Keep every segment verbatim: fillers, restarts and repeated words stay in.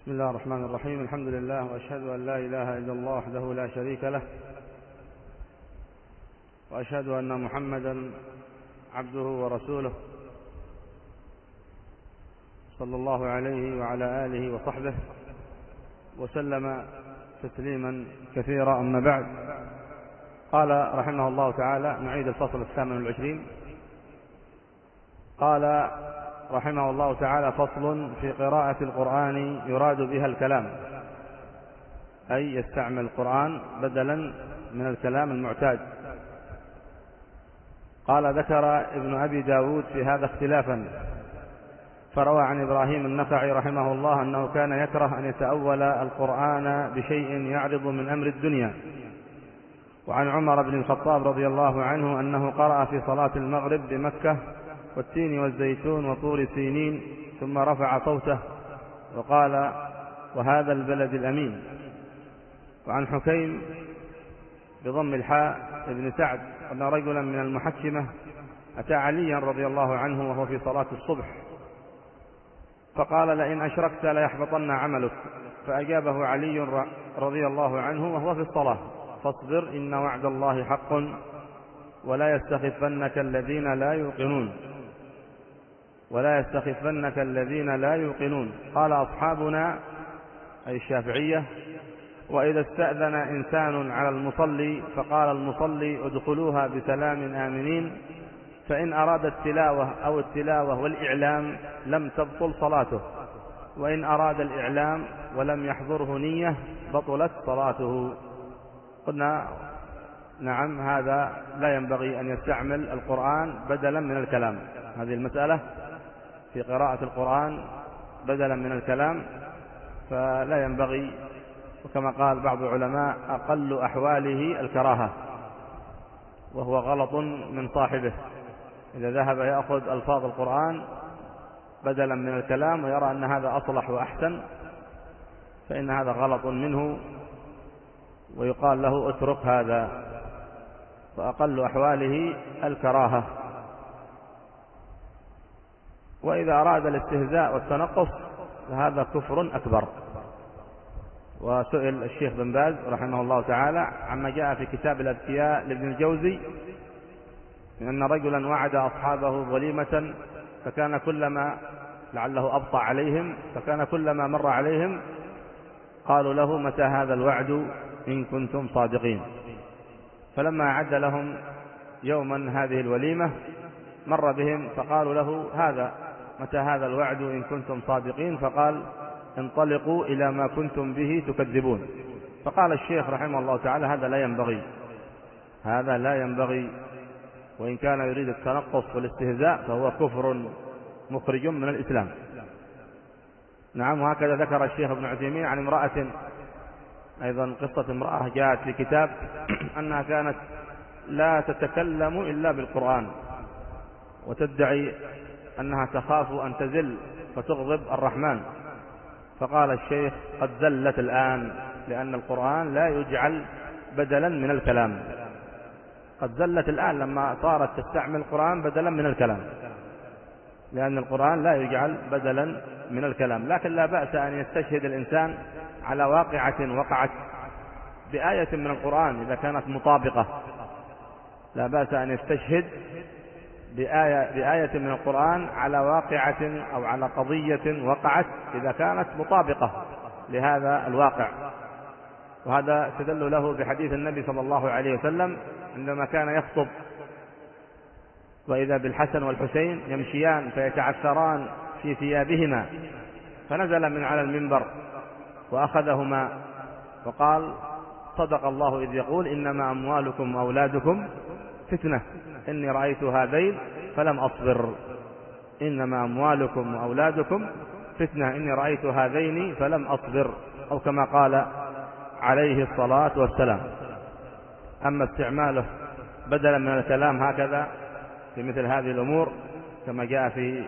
بسم الله الرحمن الرحيم. الحمد لله، وأشهد أن لا إله إلا الله وحده لا شريك له، وأشهد أن محمدا عبده ورسوله صلى الله عليه وعلى آله وصحبه وسلم تسليما كثيرا. أما بعد، قال رحمه الله تعالى: نعيد الفصل الثامن والعشرين. قال رحمه الله تعالى: فصل في قراءة القرآن يراد بها الكلام، أي يستعمل القرآن بدلا من الكلام المعتاد. قال: ذكر ابن أبي داود في هذا اختلافا، فروى عن إبراهيم النخعي رحمه الله أنه كان يكره أن يتأول القرآن بشيء يعرض من أمر الدنيا. وعن عمر بن الخطاب رضي الله عنه أنه قرأ في صلاة المغرب بمكة: والتين والزيتون وطور سينين، ثم رفع صوته وقال: وهذا البلد الأمين. وعن حكيم بضم الحاء ابن سعد أن رجلا من المحكمة أتى عليا رضي الله عنه وهو في صلاة الصبح، فقال: لئن أشركت ليحبطن عملك. فأجابه علي رضي الله عنه وهو في الصلاة: فاصبر إن وعد الله حق ولا يستخفنك الذين لا يوقنون ولا يستخفنك الذين لا يوقنون. قال أصحابنا أي الشافعية: وإذا استأذن إنسان على المصلي فقال المصلي: ادخلوها بسلام آمنين، فإن أراد التلاوة أو التلاوة والإعلام لم تبطل صلاته، وإن أراد الإعلام ولم يحضره نية بطلت صلاته. قلنا نعم، هذا لا ينبغي أن يستعمل القرآن بدلا من الكلام. هذه المسألة في قراءة القرآن بدلا من الكلام فلا ينبغي، وكما قال بعض العلماء: أقل أحواله الكراهة، وهو غلط من صاحبه إذا ذهب يأخذ ألفاظ القرآن بدلا من الكلام ويرى أن هذا أصلح وأحسن، فإن هذا غلط منه، ويقال له: اترك هذا. فأقل أحواله الكراهة. وإذا أراد الاستهزاء والتنقص فهذا كفر أكبر. وسئل الشيخ بن باز رحمه الله تعالى عما جاء في كتاب الأذكياء لابن الجوزي من أن رجلا وعد أصحابه وليمة، فكان كلما لعله أبطأ عليهم فكان كلما مر عليهم قالوا له: متى هذا الوعد إن كنتم صادقين؟ فلما أعد لهم يوما هذه الوليمة مر بهم فقالوا له: هذا متى هذا الوعد إن كنتم صادقين؟ فقال: انطلقوا إلى ما كنتم به تكذبون. فقال الشيخ رحمه الله تعالى: هذا لا ينبغي، هذا لا ينبغي، وإن كان يريد التنقص والاستهزاء فهو كفر مخرج من الإسلام. نعم. وهكذا ذكر الشيخ ابن عثيمين عن امرأة أيضا، قصة امرأة جاءت في كتاب أنها كانت لا تتكلم إلا بالقرآن، وتدعي أنها تخاف أن تزل فتغضب الرحمن. فقال الشيخ: قد زلت الآن، لأن القرآن لا يجعل بدلا من الكلام. قد زلت الآن لما صارت تستعمل القرآن بدلا من الكلام، لأن القرآن لا يجعل بدلا من الكلام. لكن لا بأس أن يستشهد الإنسان على واقعة وقعت بآية من القرآن إذا كانت مطابقة. لا بأس أن يستشهد بآية, بآية من القرآن على واقعة أو على قضية وقعت إذا كانت مطابقة لهذا الواقع. وهذا استدل له بحديث النبي صلى الله عليه وسلم عندما كان يخطب، وإذا بالحسن والحسين يمشيان فيتعثران في ثيابهما، فنزل من على المنبر وأخذهما وقال: صدق الله إذ يقول: إنما أموالكم وأولادكم فتنة، إني رأيت هذين فلم أصبر. إنما أموالكم وأولادكم فتنة، إني رأيت هذين فلم أصبر، أو كما قال عليه الصلاة والسلام. أما استعماله بدلا من الكلام هكذا في مثل هذه الأمور كما جاء في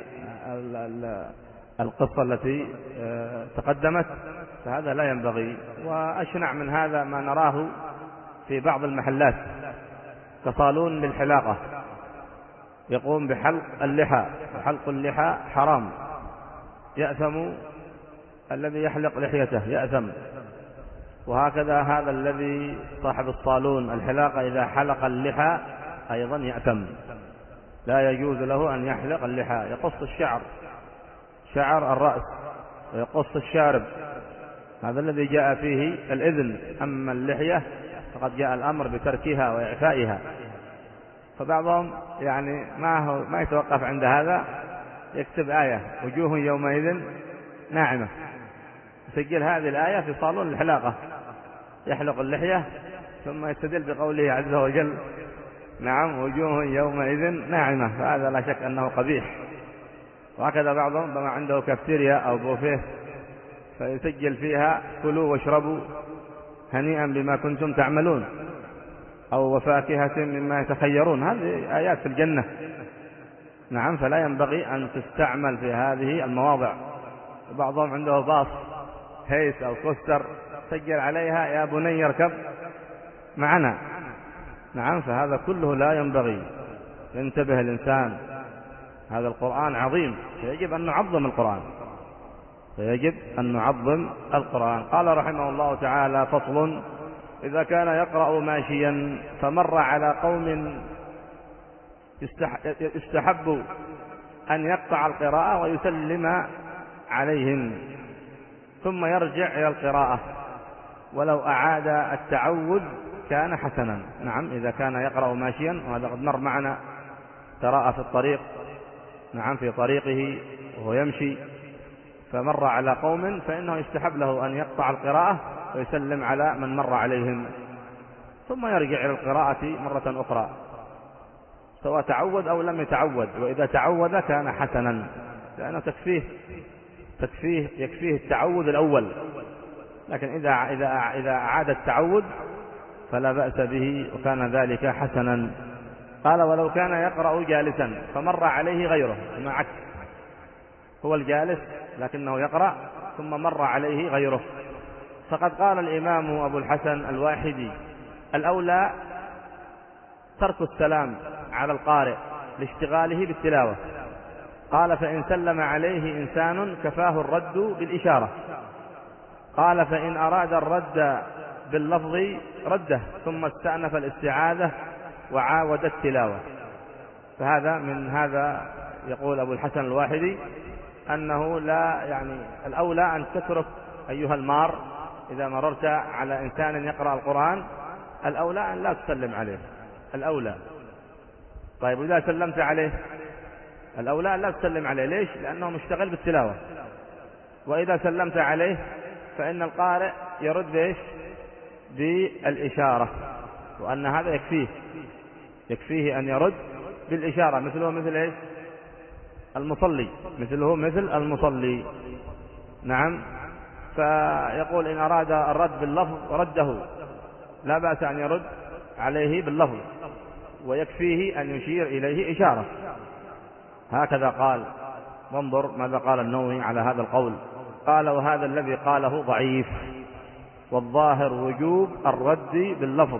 القصة التي تقدمت فهذا لا ينبغي. وأشنع من هذا ما نراه في بعض المحلات كصالون للحلاقة يقوم بحلق اللحى، وحلق اللحى حرام، يأثم الذي يحلق لحيته يأثم، وهكذا هذا الذي صاحب الصالون الحلاقة إذا حلق اللحى أيضا يأثم، لا يجوز له أن يحلق اللحى، يقص الشعر شعر الرأس ويقص الشارب، هذا الذي جاء فيه الإذن. أما اللحية فقد جاء الأمر بتركها وإعفائها. فبعضهم يعني ما هو ما يتوقف عند هذا، يكتب آية وجوه يومئذ ناعمة، يسجل هذه الآية في صالون الحلاقة، يحلق اللحية ثم يستدل بقوله عز وجل نعم وجوه يومئذ ناعمة، فهذا لا شك أنه قبيح. وهكذا بعضهم بما عنده كافتيريا أو بوفيه فيسجل فيها كلوا واشربوا هنيئا بما كنتم تعملون، أو وفاكهة مما يتخيرون، هذه آيات في الجنة. نعم، فلا ينبغي أن تستعمل في هذه المواضع. وبعضهم عنده باص هيس أو كوستر سجل عليها يا بني اركب معنا. نعم، فهذا كله لا ينبغي، ينتبه الإنسان، هذا القرآن عظيم، فيجب أن نعظم القرآن، فيجب أن نعظم القرآن. قال رحمه الله تعالى: فصل: إذا كان يقرأ ماشيا فمر على قوم يستحب أن يقطع القراءة ويسلم عليهم ثم يرجع إلى القراءة، ولو أعاد التعود كان حسنا. نعم، إذا كان يقرأ ماشيا، وهذا قد مر معنا، تراءى في الطريق، نعم في طريقه وهو يمشي فمر على قوم، فإنه يستحب له أن يقطع القراءة ويسلم على من مر عليهم ثم يرجع إلى القراءة مرة أخرى، سواء تعود أو لم يتعود. وإذا تعود كان حسنا، لأنه تكفيه تكفيه يكفيه التعود الأول، لكن إذا إذا إذا أعاد التعود فلا بأس به وكان ذلك حسنا. قال: ولو كان يقرأ جالسا فمر عليه غيره، معك هو الجالس لكنه يقرأ ثم مر عليه غيره، فقد قال الإمام أبو الحسن الواحدي: الأولى ترك السلام على القارئ لاشتغاله بالتلاوة. قال: فإن سلم عليه إنسان كفاه الرد بالإشارة. قال: فإن أراد الرد باللفظ رده ثم استأنف الاستعاذة وعاود التلاوة. فهذا من هذا يقول أبو الحسن الواحدي أنه لا يعني الأولى أن تترك أيها المار، إذا مررت على إنسان يقرأ القرآن الأولى أن لا تسلم عليه، الأولى. طيب، وإذا سلمت عليه الأولى أن لا تسلم عليه، ليش؟ لأنه مشتغل بالتلاوة. وإذا سلمت عليه فإن القارئ يرد بإيش؟ بالإشارة، وأن هذا يكفيه يكفيه أن يرد بالإشارة، مثله مثل إيش؟ المصلي، مثله مثل المصلي. نعم، فيقول: إن أراد الرد باللفظ رده، لا بأس أن يرد عليه باللفظ، ويكفيه أن يشير إليه إشارة. هكذا قال. وانظر ماذا قال النووي على هذا القول. قال: وهذا الذي قاله ضعيف، والظاهر وجوب الرد باللفظ.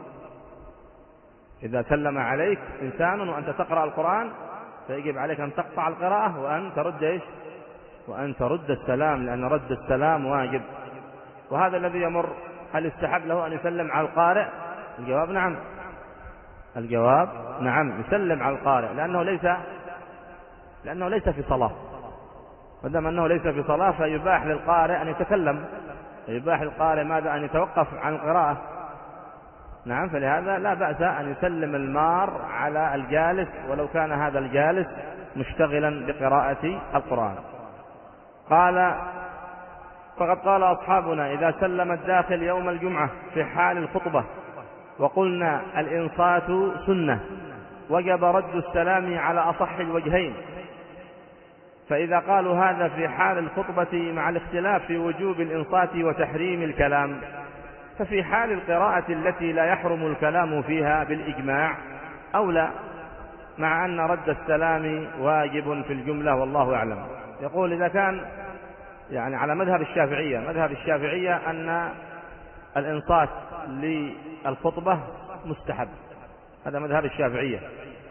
إذا سلم عليك إنسان وأنت تقرأ القرآن فيجب عليك أن تقطع القراءة وأن ترد إيش؟ وأن ترد السلام، لأن رد السلام واجب. وهذا الذي يمر هل يستحب له أن يسلم على القارئ؟ الجواب نعم، الجواب نعم، يسلم على القارئ، لأنه ليس لأنه ليس في صلاة. ودام أنه ليس في صلاة فيباح للقارئ أن يتكلم، يباح للقارئ ماذا؟ أن يتوقف عن القراءة. نعم، فلهذا لا بأس أن يسلم المار على الجالس ولو كان هذا الجالس مشتغلا بقراءة القرآن. قال: فقد قال أصحابنا: إذا سلم الداخل يوم الجمعة في حال الخطبة وقلنا الإنصات سنة، وجب رد السلام على أصح الوجهين. فإذا قالوا هذا في حال الخطبة مع الاختلاف في وجوب الإنصات وتحريم الكلام، ففي حال القراءة التي لا يحرم الكلام فيها بالإجماع أولى، مع أن رد السلام واجب في الجملة، والله أعلم. يقول: إذا كان يعني على مذهب الشافعية، مذهب الشافعية أن الإنصات للخطبة مستحب، هذا مذهب الشافعية،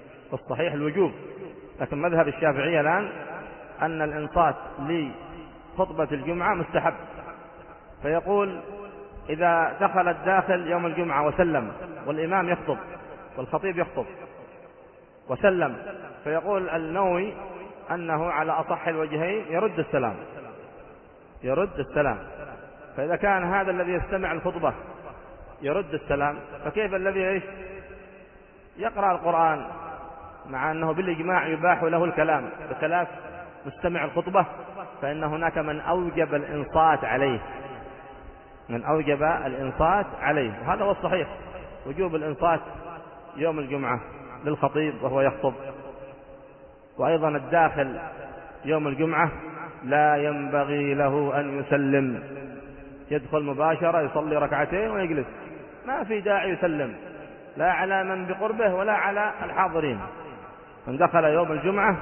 والصحيح الوجوب. لكن مذهب الشافعية الآن أن الإنصات خطبة الجمعة مستحب، فيقول إذا دخل الداخل يوم الجمعة وسلم والإمام يخطب والخطيب يخطب وسلم، فيقول النووي أنه على أصح الوجهين يرد السلام، يرد السلام. فإذا كان هذا الذي يستمع الخطبة يرد السلام، فكيف الذي إيش يقرأ القرآن مع أنه بالإجماع يباح له الكلام بخلاف مستمع الخطبة؟ فإن هناك من أوجب الإنصات عليه، من أوجب الإنصات عليه، وهذا هو الصحيح، وجوب الإنصات يوم الجمعة للخطيب وهو يخطب. وأيضا الداخل يوم الجمعة لا ينبغي له أن يسلم، يدخل مباشرة يصلي ركعتين ويجلس، ما في داعي يسلم لا على من بقربه ولا على الحاضرين. من دخل يوم الجمعة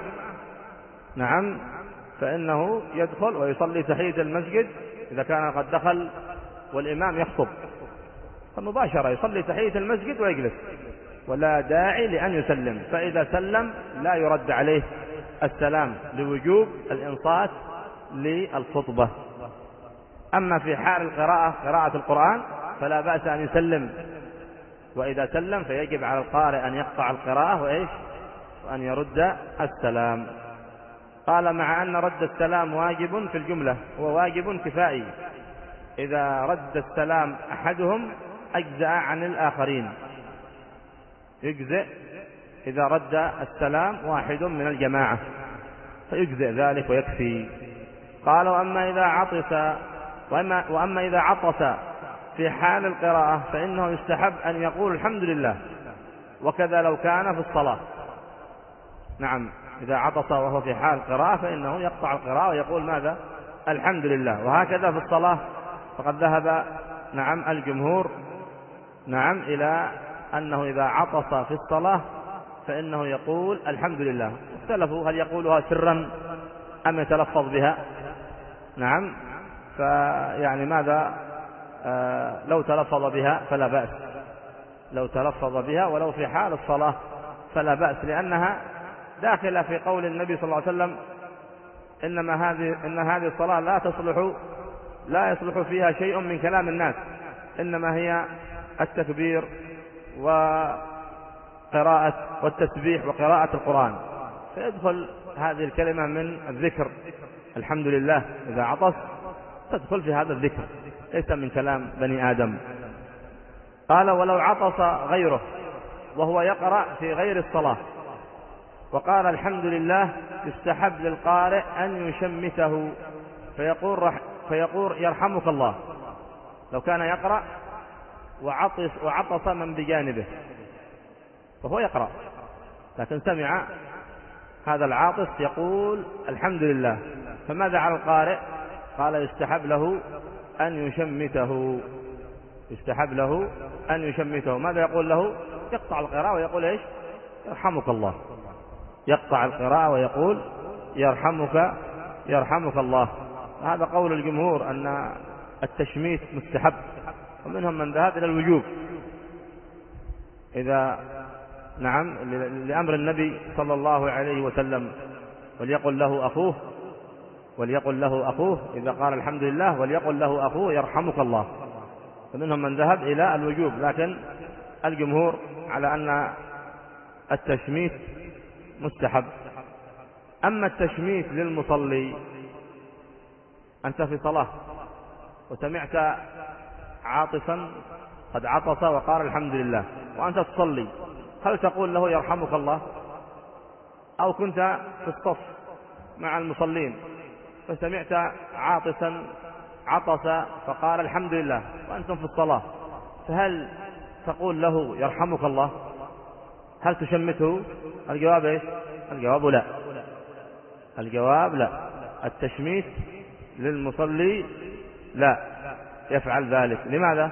نعم فإنه يدخل ويصلي تحية المسجد إذا كان قد دخل والإمام يخطب، فمباشرة يصلي تحية المسجد ويجلس، ولا داعي لأن يسلم. فإذا سلم لا يرد عليه السلام لوجوب الإنصات للخطبة. أما في حال القراءة قراءة القرآن فلا بأس أن يسلم، وإذا سلم فيجب على القارئ أن يقطع القراءة وإيش وأن يرد السلام. قال مع أن رد السلام واجب في الجملة، هو واجب كفائي، إذا رد السلام أحدهم أجزأ عن الآخرين، يجزئ إذا رد السلام واحد من الجماعة فيجزئ ذلك ويكفي. قال وأما إذا عطس وأما, وأما إذا عطس في حال القراءة فإنه يستحب أن يقول الحمد لله، وكذا لو كان في الصلاة. نعم إذا عطس وهو في حال القراءة فإنه يقطع القراءة ويقول ماذا؟ الحمد لله. وهكذا في الصلاة فقد ذهب نعم الجمهور نعم إلى أنه إذا عطس في الصلاة فإنه يقول الحمد لله. اختلفوا هل يقولها سرا أم يتلفظ بها. نعم فيعني ماذا آه لو تلفظ بها فلا بأس، لو تلفظ بها ولو في حال الصلاة فلا بأس، لأنها داخلة في قول النبي صلى الله عليه وسلم إنما هذه إن هذه الصلاة لا تصلح لا يصلح فيها شيء من كلام الناس، إنما هي التكبير وقراءة والتسبيح وقراءة القرآن، فيدخل هذه الكلمة من الذكر الحمد لله إذا عطس تدخل في هذا الذكر، ليس من كلام بني آدم. قال ولو عطس غيره وهو يقرأ في غير الصلاة وقال الحمد لله يستحب للقارئ أن يشمته فيقول, رح فيقول يرحمك الله، لو كان يقرأ وعطس, وعطس من بجانبه فهو يقرأ لكن سمع هذا العاطس يقول الحمد لله، فماذا على القارئ؟ قال يستحب له أن يشمته، يستحب له أن يشمته. ماذا يقول له؟ يقطع القراءة ويقول إيش؟ يرحمك الله، يقطع القراءة ويقول يرحمك يرحمك الله. هذا قول الجمهور أن التشميت مستحب، ومنهم من ذهب إلى الوجوب إذا نعم لأمر النبي صلى الله عليه وسلم وليقل له أخوه وليقل له أخوه إذا قال الحمد لله وليقل له أخوه يرحمك الله، فمنهم من ذهب إلى الوجوب، لكن الجمهور على أن التشميت مستحب. أما التشميت للمصلي، أنت في صلاة وسمعت عاطسا قد عطس وقال الحمد لله وأنت تصلي، هل تقول له يرحمك الله؟ أو كنت في الصف مع المصلين فسمعت عاطسا عطس فقال الحمد لله وأنتم في الصلاة، فهل تقول له يرحمك الله؟ هل تشمته؟ الجواب إيش؟ الجواب لا، الجواب لا، التشميت للمصلي لا يفعل ذلك. لماذا؟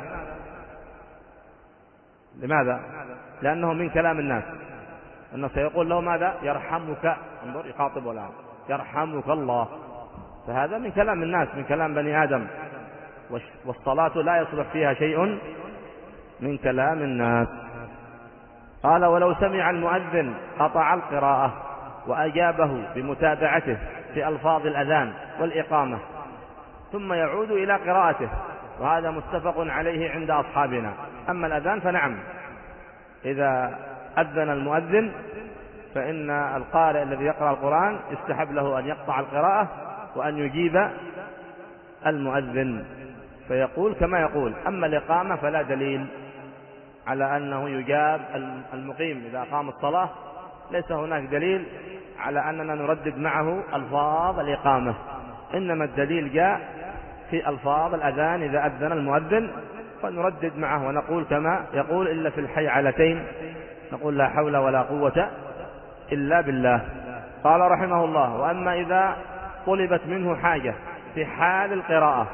لماذا؟ لأنه من كلام الناس، أنه سيقول له ماذا؟ يرحمك، انظر يخاطبه الآن يرحمك الله، فهذا من كلام الناس من كلام بني آدم، والصلاة لا يصلح فيها شيء من كلام الناس. قال ولو سمع المؤذن قطع القراءة وأجابه بمتابعته في ألفاظ الأذان والإقامة ثم يعود إلى قراءته، وهذا متفق عليه عند أصحابنا. أما الأذان فنعم، إذا أذن المؤذن فإن القارئ الذي يقرأ القرآن يستحب له أن يقطع القراءة وأن يجيب المؤذن فيقول كما يقول. أما الإقامة فلا دليل على أنه يجاب المقيم إذا أقام الصلاة، ليس هناك دليل على أننا نردد معه ألفاظ الإقامة، إنما الدليل جاء في ألفاظ الأذان إذا أذن المؤذن فنردد معه ونقول كما يقول إلا في الحيعلتين نقول لا حول ولا قوة إلا بالله. قال رحمه الله: وأما إذا طلبت منه حاجة في حال القراءة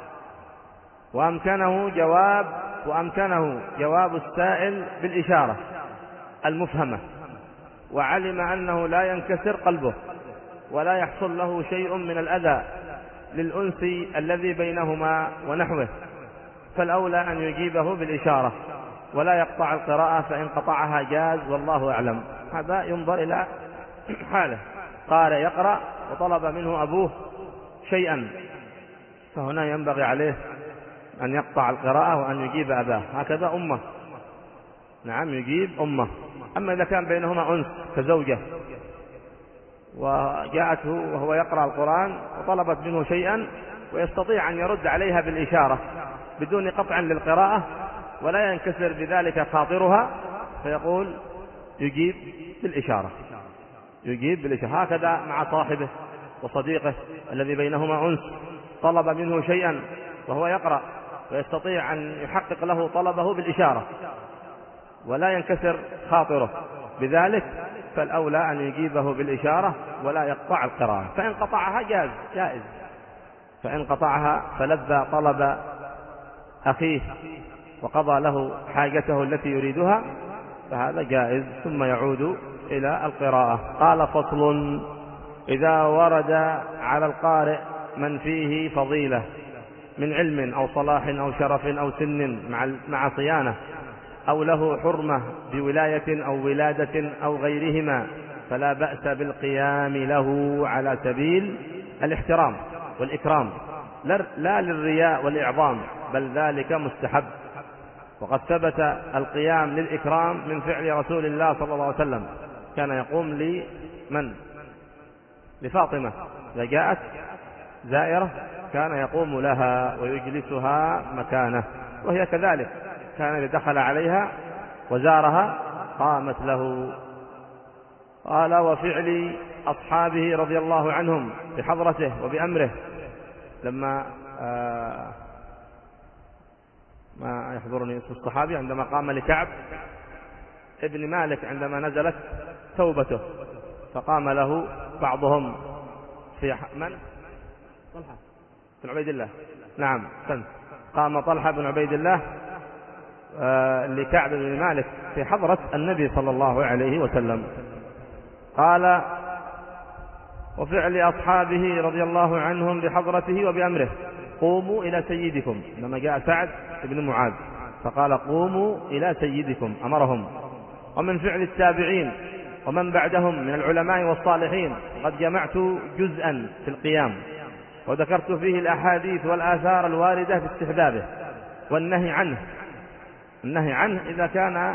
وأمكنه جواب وأمكنه جواب السائل بالإشارة المفهمة، وعلم أنه لا ينكسر قلبه ولا يحصل له شيء من الأذى للأنس الذي بينهما ونحوه، فالأولى أن يجيبه بالإشارة ولا يقطع القراءة، فإن قطعها جاز والله أعلم. هذا ينظر إلى حاله. قال يقرأ وطلب منه أبوه شيئا، فهنا ينبغي عليه أن يقطع القراءة وأن يجيب أباه، هكذا أمه، نعم يجيب أمه. أما إذا كان بينهما أنس كزوجة وجاءته وهو يقرأ القرآن وطلبت منه شيئا ويستطيع أن يرد عليها بالإشارة بدون قطع للقراءة ولا ينكسر بذلك خاطرها، فيقول يجيب بالإشارة يجيب بالإشارة. هكذا مع صاحبه وصديقه الذي بينهما أنس، طلب منه شيئا وهو يقرأ ويستطيع أن يحقق له طلبه بالإشارة ولا ينكسر خاطره بذلك، فالأولى أن يجيبه بالإشارة ولا يقطع القراءة. فإن قطعها جاز جائز، فإن قطعها فلذ طلب أخيه وقضى له حاجته التي يريدها فهذا جائز، ثم يعود إلى القراءة. قال: فصل: إذا ورد على القارئ من فيه فضيلة من علم أو صلاح أو شرف أو سن مع صيانة، أو له حرمة بولاية أو ولادة أو غيرهما، فلا بأس بالقيام له على سبيل الاحترام والإكرام، لا للرياء والإعظام، بل ذلك مستحب. وقد ثبت القيام للإكرام من فعل رسول الله صلى الله عليه وسلم، كان يقوم لمن؟ لفاطمة، إذا جاءت زائرة كان يقوم لها ويجلسها مكانه، وهي كذلك كان إذا دخل عليها وزارها قامت له. قال: وفعل أصحابه رضي الله عنهم بحضرته وبأمره، لما آه ما يحضرني اسم الصحابي عندما قام لكعب ابن مالك عندما نزلت توبته، فقام له بعضهم في من؟ طلحة بن عبيد الله، نعم سنت. قام طلحة بن عبيد الله آه لكعب بن مالك في حضرة النبي صلى الله عليه وسلم. قال: وفعل أصحابه رضي الله عنهم بحضرته وبأمره، قوموا إلى سيدكم، لما جاء سعد بن معاذ فقال: قوموا إلى سيدكم، أمرهم. ومن فعل التابعين ومن بعدهم من العلماء والصالحين، قد جمعت جزءا في القيام وذكرت فيه الأحاديث والآثار الواردة باستحبابه والنهي عنه. النهي عنه إذا كان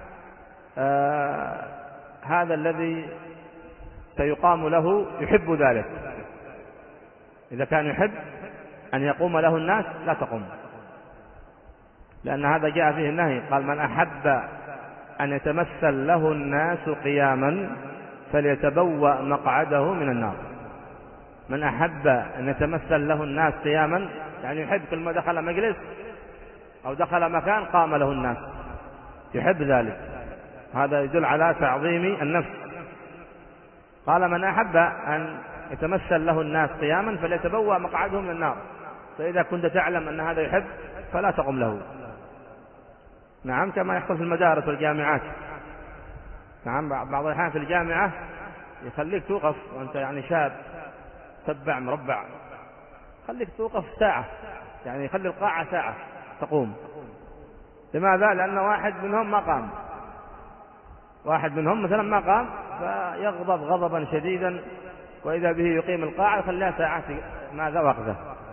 آه هذا الذي سيقام له يحب ذلك، إذا كان يحب أن يقوم له الناس لا تقوم، لأن هذا جاء فيه النهي. قال: من أحب أن يتمثل له الناس قياما فليتبوأ مقعده من النار. من أحب أن يتمثل له الناس قياما يعني يحب كل ما دخل مجلس أو دخل مكان قام له الناس، يحب ذلك، هذا يدل على تعظيم النفس. قال: من أحب أن يتمثل له الناس قياما فليتبوأ مقعده من النار. فإذا كنت تعلم أن هذا يحب فلا تقم له. نعم، كما يحصل في المدارس والجامعات. نعم، بعض الأحيان في الجامعة يخليك توقف وأنت يعني شاب تبع مربع، خليك توقف ساعة، يعني يخلي القاعة ساعة تقوم. لماذا؟ لأن واحد منهم ما قام، واحد منهم مثلا ما قام فيغضب غضبا شديدا، وإذا به يقيم القاعة يخليها ساعة ماذا وقفه.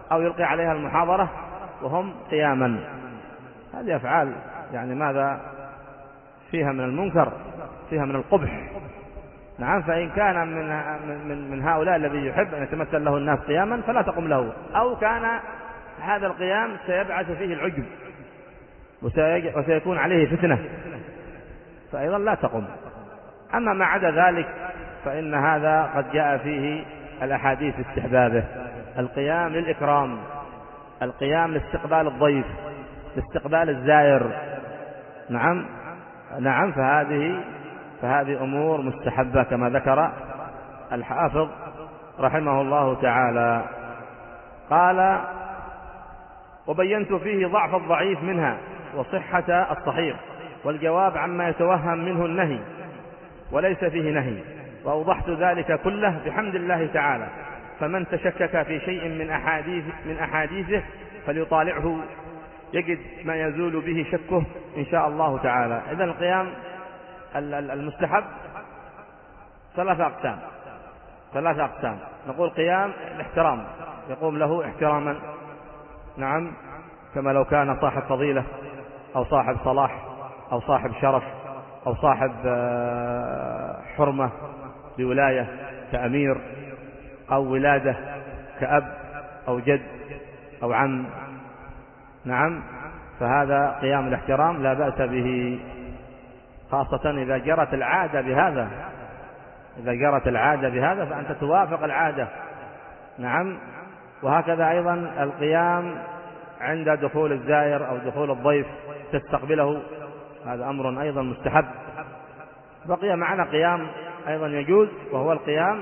أو يلقي عليها المحاضرة وهم قياما. هذه أفعال يعني ماذا فيها من المنكر، فيها من القبح. نعم، فإن كان من من من هؤلاء الذي يحب أن يتمثل له الناس قياما فلا تقم له، أو كان هذا القيام سيبعث فيه العجب وسيكون عليه فتنة فأيضا لا تقم. أما ما عدا ذلك فإن هذا قد جاء فيه الأحاديث استحبابه. القيام للإكرام، القيام لاستقبال الضيف، لاستقبال الزائر. نعم نعم فهذه فهذه أمور مستحبة كما ذكر الحافظ رحمه الله تعالى. قال: وبينت فيه ضعف الضعيف منها وصحة الصحيح، والجواب عما يتوهم منه النهي وليس فيه نهي، وأوضحت ذلك كله بحمد الله تعالى. فمن تشكك في شيء من أحاديث من أحاديثه فليطالعه يجد ما يزول به شكه إن شاء الله تعالى. إذن القيام المستحب ثلاثة أقسام ثلاثة أقسام نقول قيام الاحترام، يقوم له احتراما، نعم، كما لو كان صاحب فضيلة أو صاحب صلاح أو صاحب شرف أو صاحب حرمة بولاية كأمير، أو ولادة كأب أو جد أو عم. نعم، فهذا قيام الاحترام لا بأس به، خاصة إذا جرت العادة بهذا إذا جرت العادة بهذا فأنت توافق العادة. نعم، وهكذا أيضا القيام عند دخول الزائر أو دخول الضيف تستقبله، هذا أمر أيضا مستحب. بقي معنا قيام أيضا يجوز، وهو القيام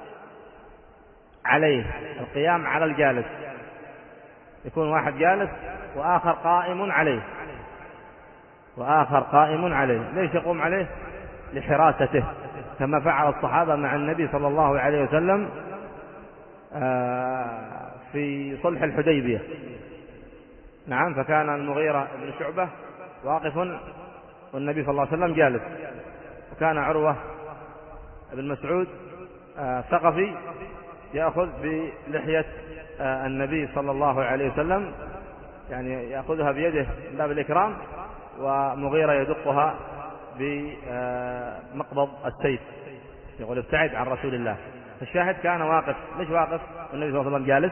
عليه، القيام على الجالس. يكون واحد جالس وآخر قائم عليه وآخر قائم عليه ليش يقوم عليه؟ لحراسته، كما فعل الصحابة مع النبي صلى الله عليه وسلم في صلح الحديبية. نعم، فكان المغيرة بن شعبة واقف والنبي صلى الله عليه وسلم جالس، وكان عروة بن مسعود ثقفي يأخذ بلحية النبي صلى الله عليه وسلم، يعني يأخذها بيده من باب الإكرام، ومغيرة يدقها بمقبض السيف، يقول: ابتعد عن رسول الله. فالشاهد كان واقف. ليش واقف والنبي صلى الله عليه وسلم جالس؟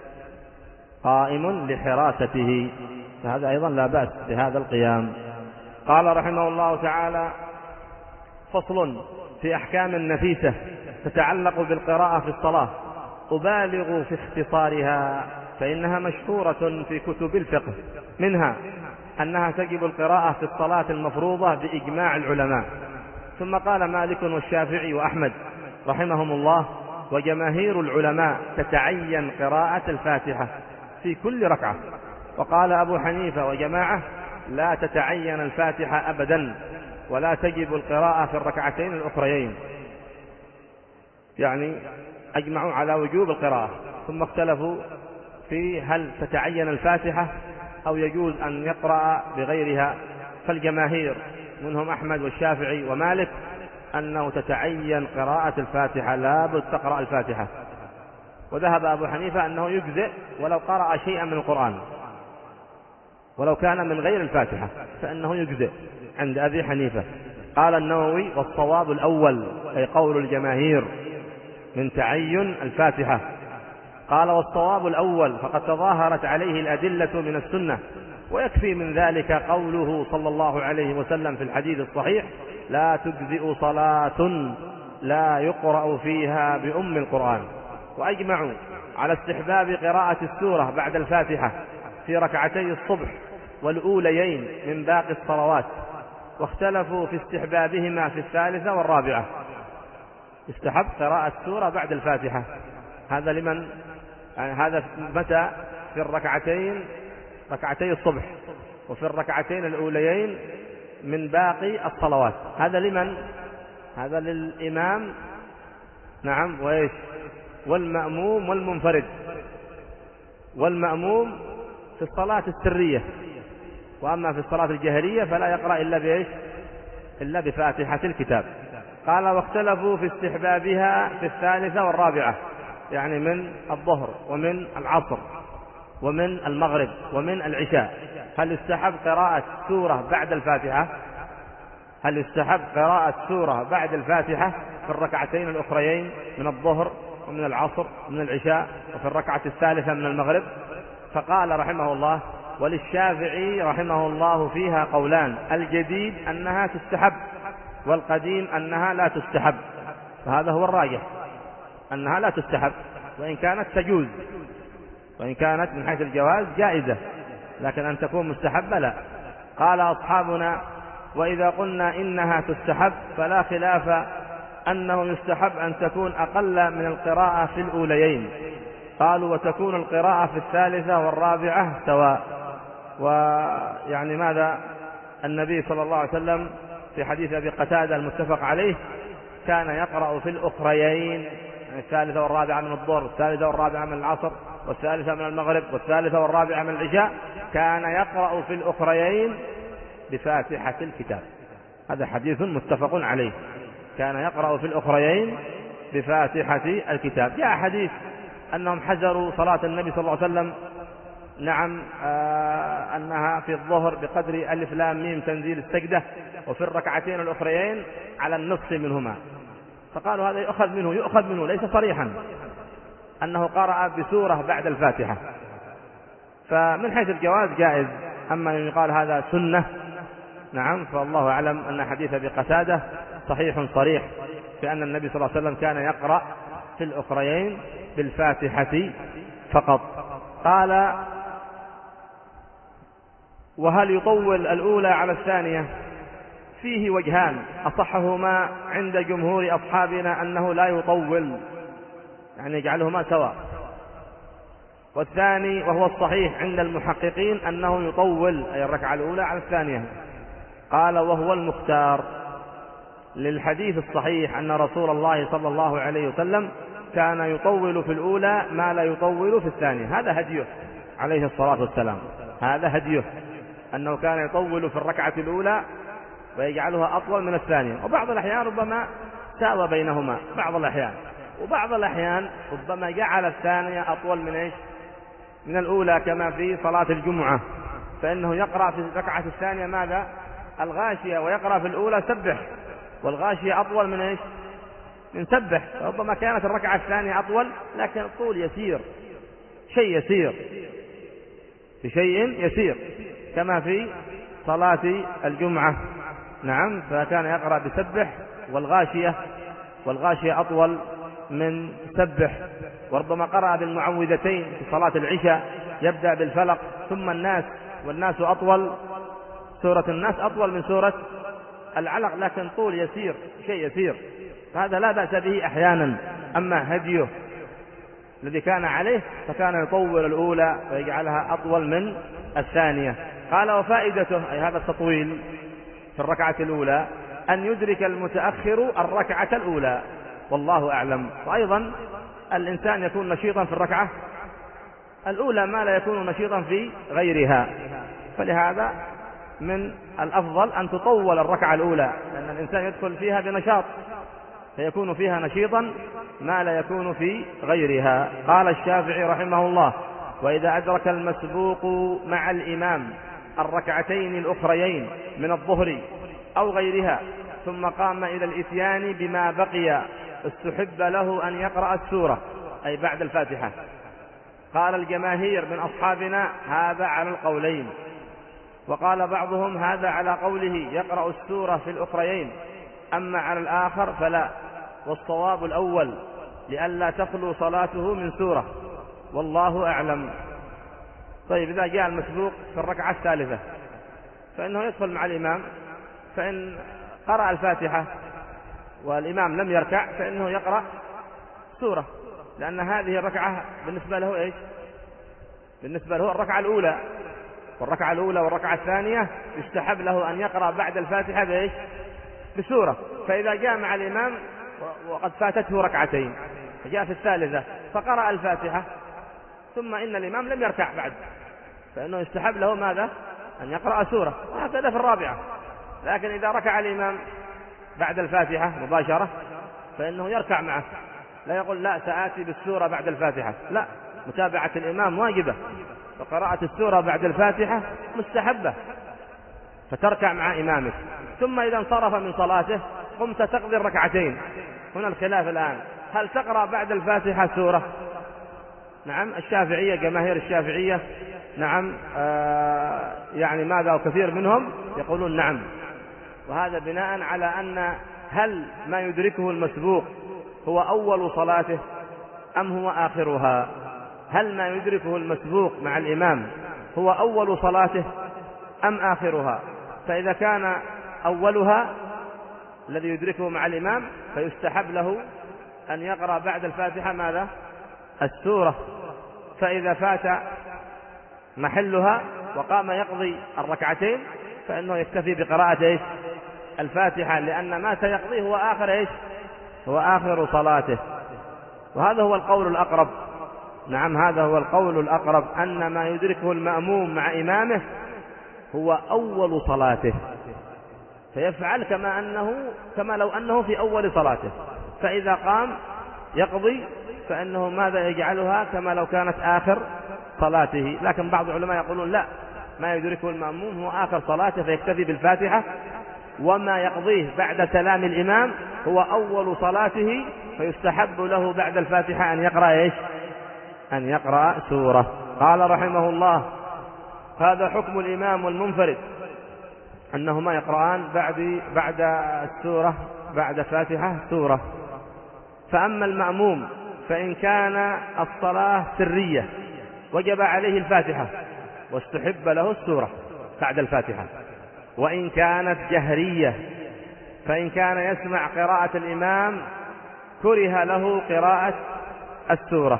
قائم لحراسته، فهذا أيضا لا بأس بهذا القيام. قال رحمه الله تعالى: فصل في أحكام نفيسة تتعلق بالقراءة في الصلاة، أبالغ في اختصارها فإنها مشهورة في كتب الفقه، منها أنها تجب القراءة في الصلاة المفروضة بإجماع العلماء. ثم قال مالك والشافعي وأحمد رحمهم الله: وجماهير العلماء تتعين قراءة الفاتحة في كل ركعة. وقال أبو حنيفة وجماعة: لا تتعين الفاتحة أبدا، ولا تجب القراءة في الركعتين الأخريين، يعني أجمعوا على وجوب القراءة. ثم اختلفوا في هل تتعين الفاتحة أو يجوز أن يقرأ بغيرها. فالجماهير منهم أحمد والشافعي ومالك أنه تتعين قراءة الفاتحة، لا بد تقرأ الفاتحة. وذهب أبو حنيفة أنه يجزئ ولو قرأ شيئا من القرآن، ولو كان من غير الفاتحة فإنه يجزئ عند أبي حنيفة. قال النووي: والصواب الأول، أي قول الجماهير، من تعين الفاتحة. قال: والصواب الأول فقد تظاهرت عليه الأدلة من السنة، ويكفي من ذلك قوله صلى الله عليه وسلم في الحديث الصحيح: لا تجزئ صلاة لا يقرأ فيها بأم القرآن. وأجمعوا على استحباب قراءة السورة بعد الفاتحة في ركعتي الصبح والأوليين من باقي الصلوات، واختلفوا في استحبابهما في الثالثة والرابعة. استحب قراءة السورة بعد الفاتحة، هذا لمن؟ يعني هذا متى؟ في الركعتين ركعتي الصبح وفي الركعتين الأوليين من باقي الصلوات. هذا لمن؟ هذا للإمام، نعم، وإيش؟ والمأموم والمنفرد. والمأموم في الصلاة السرية، وأما في الصلاة الجهرية فلا يقرأ إلا بإيش؟ إلا بفاتحة الكتاب. قال: واختلفوا في استحبابها في الثالثة والرابعة، يعني من الظهر ومن العصر ومن المغرب ومن العشاء، هل يستحب قراءة سورة بعد الفاتحة؟ هل يستحب قراءة سورة بعد الفاتحة في الركعتين الأخريين من الظهر ومن العصر ومن العشاء وفي الركعة الثالثة من المغرب؟ فقال رحمه الله: وللشافعي رحمه الله فيها قولان، الجديد أنها تستحب، والقديم أنها لا تستحب. فهذا هو الراجح، أنها لا تستحب، وإن كانت تجوز، وإن كانت من حيث الجواز جائزة، لكن أن تكون مستحبة لا. قال أصحابنا: وإذا قلنا إنها تستحب فلا خلاف أنه يستحب أن تكون أقل من القراءة في الأوليين. قالوا: وتكون القراءة في الثالثة والرابعة سواء. ويعني ماذا؟ النبي صلى الله عليه وسلم في حديث أبي قتادة المتفق عليه كان يقرأ في الأخريين، يعني الثالثة والرابعة من الظهر، والثالثة والرابعة من العصر، والثالثة من المغرب، والثالثة والرابعة من العشاء، كان يقرأ في الأخريين بفاتحة الكتاب. هذا حديث متفق عليه، كان يقرأ في الأخريين بفاتحة الكتاب. جاء حديث أنهم حجروا صلاة النبي صلى الله عليه وسلم، نعم، آه أنها في الظهر بقدر ألف لام ميم تنزيل السجدة، وفي الركعتين الأخريين على النصف منهما. فقالوا هذا يؤخذ منه يؤخذ منه ليس صريحا أنه قرأ بسورة بعد الفاتحة، فمن حيث الجواز جائز. أما أن يقال هذا سنة، نعم، فالله أعلم أن حديث أبي قتادة صحيح صريح بأن النبي صلى الله عليه وسلم كان يقرأ في الأخريين بالفاتحة فقط. قال: وهل يطول الأولى على الثانية؟ فيه وجهان، أصحهما عند جمهور أصحابنا أنه لا يطول، يعني يجعلهما سواء، والثاني وهو الصحيح عند المحققين أنه يطول، أي الركعة الأولى على الثانية. قال: وهو المختار للحديث الصحيح أن رسول الله صلى الله عليه وسلم كان يطول في الأولى ما لا يطول في الثانية. هذا هديه عليه الصلاة والسلام، هذا هديه أنه كان يطول في الركعة الأولى ويجعلها أطول من الثانية، وبعض الأحيان ربما ساوى بينهما بعض الأحيان، وبعض الأحيان ربما جعل الثانية أطول من إيش؟ من الأولى، كما في صلاة الجمعة، فإنه يقرأ في الركعة الثانية ماذا؟ الغاشية، ويقرأ في الأولى سبح، والغاشية أطول من إيش؟ من سبح. ربما كانت الركعة الثانية أطول، لكن الطول يسير، شيء يسير بشيء يسير، كما في صلاة الجمعة، نعم، فكان يقرأ بسبح والغاشية، والغاشية أطول من سبح. وربما قرأ بالمعوذتين في صلاة العشاء، يبدأ بالفلق ثم الناس، والناس أطول، سورة الناس أطول من سورة العلق، لكن طول يسير، شيء يسير، هذا لا بأس به أحيانا. أما هديه الذي كان عليه فكان يطول الأولى ويجعلها أطول من الثانية. قال: وفائدته، أي هذا التطويل في الركعة الأولى، أن يدرك المتأخر الركعة الأولى، والله أعلم. وأيضا الإنسان يكون نشيطا في الركعة الأولى ما لا يكون نشيطا في غيرها، فلهذا من الأفضل أن تطول الركعة الأولى، لأن الإنسان يدخل فيها بنشاط، فيكون فيها نشيطا ما لا يكون في غيرها. قال الشافعي رحمه الله: وإذا أدرك المسبوق مع الإمام الركعتين الأخريين من الظهر أو غيرها ثم قام إلى الإتيان بما بقي استحب له أن يقرأ السورة، أي بعد الفاتحة. قال الجماهير من أصحابنا هذا على القولين، وقال بعضهم هذا على قوله يقرأ السورة في الأخريين، أما على الآخر فلا، والصواب الأول لئلا تخلو صلاته من سورة، والله أعلم. طيب، إذا جاء المسبوق في الركعة الثالثة فإنه يدخل مع الإمام، فإن قرأ الفاتحة والإمام لم يركع فإنه يقرأ سورة، لأن هذه الركعة بالنسبة له إيش؟ بالنسبة له الركعة الأولى، والركعة الأولى والركعة الثانية يستحب له أن يقرأ بعد الفاتحة بإيش؟ بسورة. فإذا جاء مع الإمام وقد فاتته ركعتين فجاء في الثالثة فقرأ الفاتحة ثم إن الإمام لم يركع بعد، فإنه يستحب له ماذا؟ أن يقرأ سورة، وهكذا في الرابعة. لكن إذا ركع الإمام بعد الفاتحة مباشرة فإنه يركع معه، لا يقول لا سآتي بالسورة بعد الفاتحة، لا، متابعة الإمام واجبة، وقراءة السورة بعد الفاتحة مستحبة، فتركع مع إمامك، ثم إذا انصرف من صلاته قمت تقضي الركعتين. هنا الخلاف الآن، هل تقرأ بعد الفاتحة سورة؟ نعم، الشافعية جماهير الشافعية نعم آه يعني ماذا وكثير منهم يقولون نعم، وهذا بناء على أن هل ما يدركه المسبوق هو أول صلاته أم هو آخرها؟ هل ما يدركه المسبوق مع الإمام هو أول صلاته أم آخرها؟ فإذا كان أولها الذي يدركه مع الإمام فيستحب له أن يقرأ بعد الفاتحة ماذا؟ السورة. فإذا فات محلها وقام يقضي الركعتين فإنه يكتفي بقراءة إيش؟ الفاتحة، لأن ما سيقضيه هو آخر إيش؟ هو آخر صلاته. وهذا هو القول الأقرب. نعم، هذا هو القول الأقرب، أن ما يدركه المأموم مع إمامه هو أول صلاته، فيفعل كما أنه كما لو أنه في أول صلاته. فإذا قام يقضي فإنه ماذا يجعلها كما لو كانت آخر صلاته. لكن بعض العلماء يقولون لا، ما يدركه المأموم هو آخر صلاته فيكتفي بالفاتحة، وما يقضيه بعد سلام الإمام هو أول صلاته، فيستحب له بعد الفاتحة أن يقرأ إيش؟ أن يقرأ سورة. قال رحمه الله: هذا حكم الإمام والمنفرد، أنهما يقرآن بعد بعد السورة بعد الفاتحة سورة. فأما المأموم فإن كان الصلاة سرية وجب عليه الفاتحة واستحب له السورة بعد الفاتحة، وإن كانت جهرية فإن كان يسمع قراءة الإمام كره له قراءة السورة.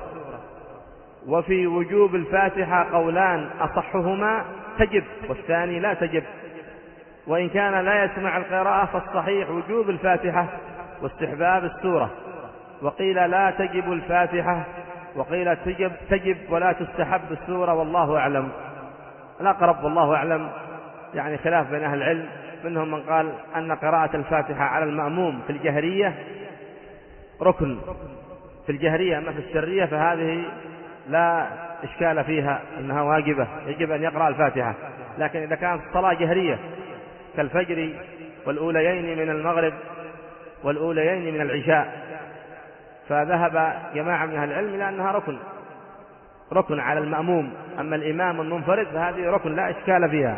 وفي وجوب الفاتحة قولان، أصحهما تجب والثاني لا تجب. وإن كان لا يسمع القراءة فالصحيح وجوب الفاتحة واستحباب السورة. وقيل لا تجب الفاتحة، وقيل تجب, تجب ولا تستحب السورة، والله أعلم. الأقرب والله أعلم يعني خلاف بين أهل العلم، منهم من قال أن قراءة الفاتحة على المأموم في الجهرية ركن في الجهرية، أما في السرية فهذه لا إشكال فيها أنها واجبة، يجب أن يقرأ الفاتحة. لكن إذا كانت الصلاة جهرية كالفجر والأوليين من المغرب والأوليين من العشاء فذهب جماعة من أهل العلم إلى أنها ركن ركن على المأموم. أما الإمام المنفرد فهذه ركن لا إشكال فيها،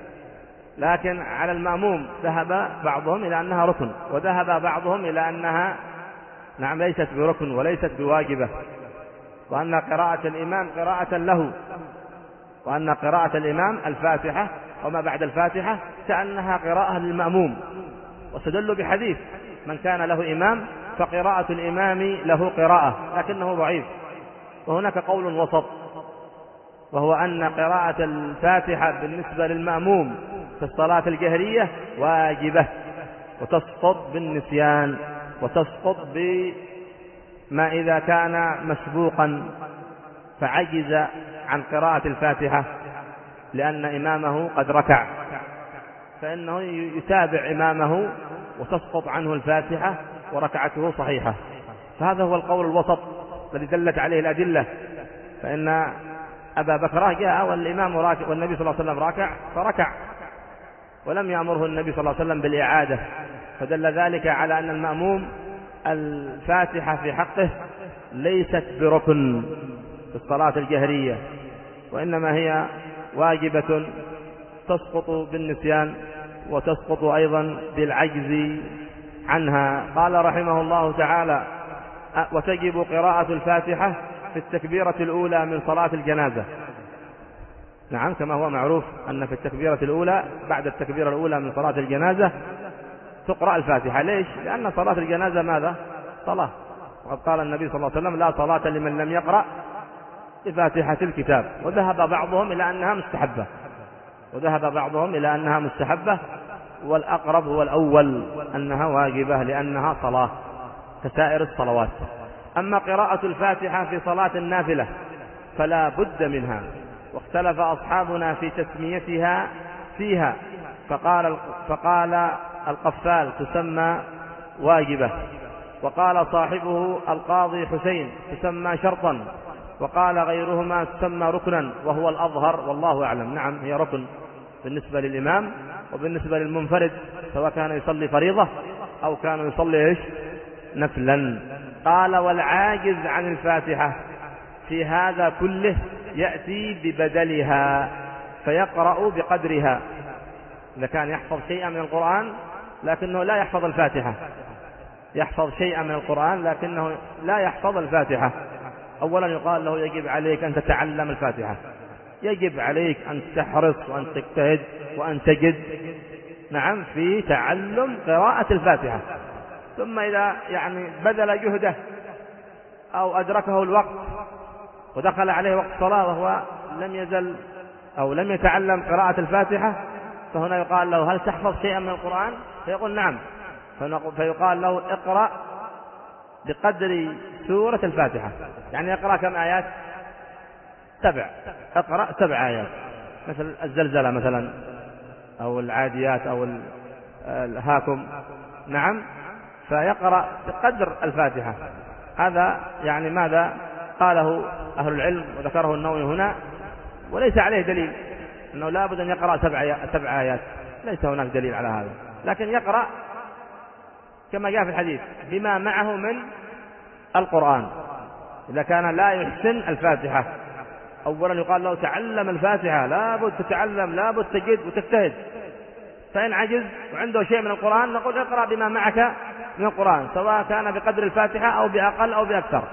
لكن على المأموم ذهب بعضهم إلى أنها ركن، وذهب بعضهم إلى أنها نعم ليست بركن وليست بواجبة، وأن قراءة الإمام قراءة له، وأن قراءة الإمام الفاتحة وما بعد الفاتحة كأنها قراءة للمأموم. واستدلوا بحديث من كان له إمام فقراءة الإمام له قراءة، لكنه ضعيف. وهناك قول وسط، وهو أن قراءة الفاتحة بالنسبة للمأموم في الصلاة الجهرية واجبة، وتسقط بالنسيان، وتسقط بما إذا كان مسبوقا فعجز عن قراءة الفاتحة لأن إمامه قد ركع، فإنه يتابع إمامه وتسقط عنه الفاتحة وركعته صحيحة. فهذا هو القول الوسط الذي دلت عليه الأدلة. فإن أبا بكر جاء والإمام راكع والنبي صلى الله عليه وسلم راكع فركع، ولم يأمره النبي صلى الله عليه وسلم بالإعادة، فدل ذلك على أن المأموم الفاتحة في حقه ليست بركن في الصلاة الجهرية، وإنما هي واجبة تسقط بالنسيان وتسقط أيضا بالعجز عنها. قال رحمه الله تعالى: وتجب قراءة الفاتحة في التكبيرة الأولى من صلاة الجنازة. نعم، كما هو معروف أن في التكبيرة الأولى بعد التكبيرة الأولى من صلاة الجنازة تقرأ الفاتحة. ليش؟ لأن صلاة الجنازة ماذا؟ صلاة، وقد قال النبي صلى الله عليه وسلم: لا صلاة لمن لم يقرأ بفاتحة الكتاب. وذهب بعضهم إلى أنها مستحبة وذهب بعضهم إلى أنها مستحبة والأقرب هو الأول أنها واجبة لأنها صلاة كسائر الصلوات. أما قراءة الفاتحة في صلاة النافلة فلا بد منها، واختلف أصحابنا في تسميتها فيها، فقال, فقال القفال تسمى واجبة، وقال صاحبه القاضي حسين تسمى شرطا، وقال غيرهما تسمى ركنا وهو الأظهر والله أعلم. نعم هي ركن بالنسبة للإمام وبالنسبة للمنفرد سواء كان يصلي فريضة أو كان يصلي إيش نفلا. قال والعاجز عن الفاتحة في هذا كله يأتي ببدلها فيقرأ بقدرها. إذا كان يحفظ شيئا من القرآن لكنه لا يحفظ الفاتحة، يحفظ شيئا من القرآن لكنه لا يحفظ الفاتحة، أولا يقال له يجب عليك أن تتعلم الفاتحة، يجب عليك أن تحرص وأن تجتهد وأن تجد نعم في تعلم قراءة الفاتحة. ثم إذا يعني بذل جهده أو أدركه الوقت ودخل عليه وقت الصلاة وهو لم يزل أو لم يتعلم قراءة الفاتحة فهنا يقال له هل تحفظ شيئا من القرآن؟ فيقول نعم، فيقال له اقرأ بقدر سورة الفاتحة. يعني يقرأ كم آيات؟ سبع، اقرأ سبع آيات، مثل الزلزلة مثلا أو العاديات أو الهاكم، نعم، فيقرأ بقدر الفاتحة. هذا يعني ماذا قاله أهل العلم وذكره النووي هنا، وليس عليه دليل أنه لا بد أن يقرأ سبع سبع آيات، ليس هناك دليل على هذا، لكن يقرأ كما جاء في الحديث بما معه من القرآن. إذا كان لا يحسن الفاتحة أولا يقال له تعلم الفاتحة، لا بد تتعلم، لا بد تجد وتجتهد. فإن عجز وعنده شيء من القرآن نقول اقرأ بما معك من القرآن سواء كان بقدر الفاتحة أو بأقل أو بأكثر،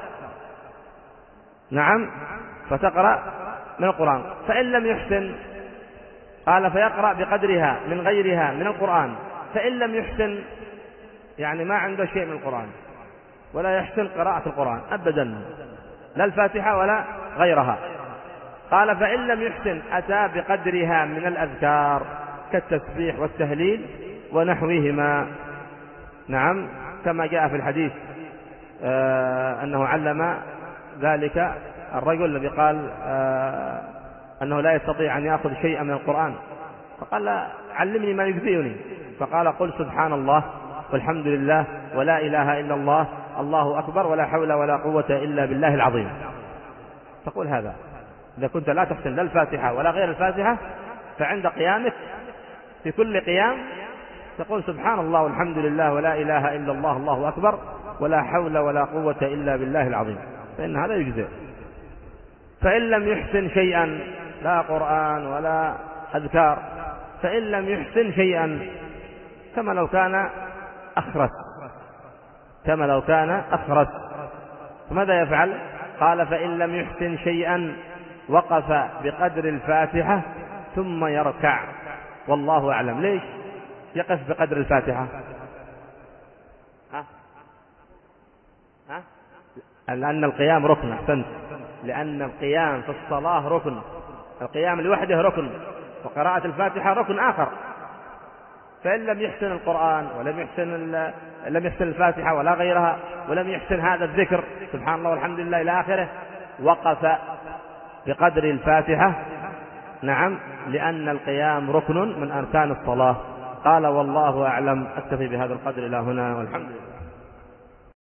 نعم، فتقرأ من القرآن. فإن لم يحسن قال فيقرأ بقدرها من غيرها من القرآن. فإن لم يحسن يعني ما عنده شيء من القرآن ولا يحسن قراءة القرآن أبدا، لا الفاتحة ولا غيرها، قال فإن لم يحسن أتى بقدرها من الأذكار كالتسبيح والتهليل ونحوهما، نعم، كما جاء في الحديث آه أنه علم ذلك الرجل الذي قال آه أنه لا يستطيع أن يأخذ شيئا من القرآن، فقال علمني ما يجزئني، فقال قل سبحان الله والحمد لله ولا إله إلا الله الله أكبر ولا حول ولا قوة إلا بالله العظيم. تقول هذا إذا كنت لا تحسن لا الفاتحة ولا غير الفاتحة، فعند قيامك في كل قيام تقول سبحان الله والحمد لله ولا إله إلا الله الله أكبر ولا حول ولا قوة إلا بالله العظيم، فإن هذا يجزئ. فإن لم يحسن شيئا لا قرآن ولا أذكار، فإن لم يحسن شيئا كما لو كان أخرس، كما لو كان أخرس، فماذا يفعل؟ قال فإن لم يحسن شيئا وقف بقدر الفاتحة ثم يركع، والله أعلم. ليش يقف بقدر الفاتحة؟ ها؟ ها؟ لأن القيام ركن، أحسنت، لأن القيام في الصلاة ركن، القيام لوحده ركن، وقراءة الفاتحة ركن آخر. فإن لم يحسن القرآن ولم يحسن لم يحسن الفاتحة ولا غيرها ولم يحسن هذا الذكر سبحان الله والحمد لله إلى آخره، وقف بقدر الفاتحة، نعم، لأن القيام ركن من أركان الصلاة. قال والله أعلم. أكتفي بهذا القدر إلى هنا والحمد لله.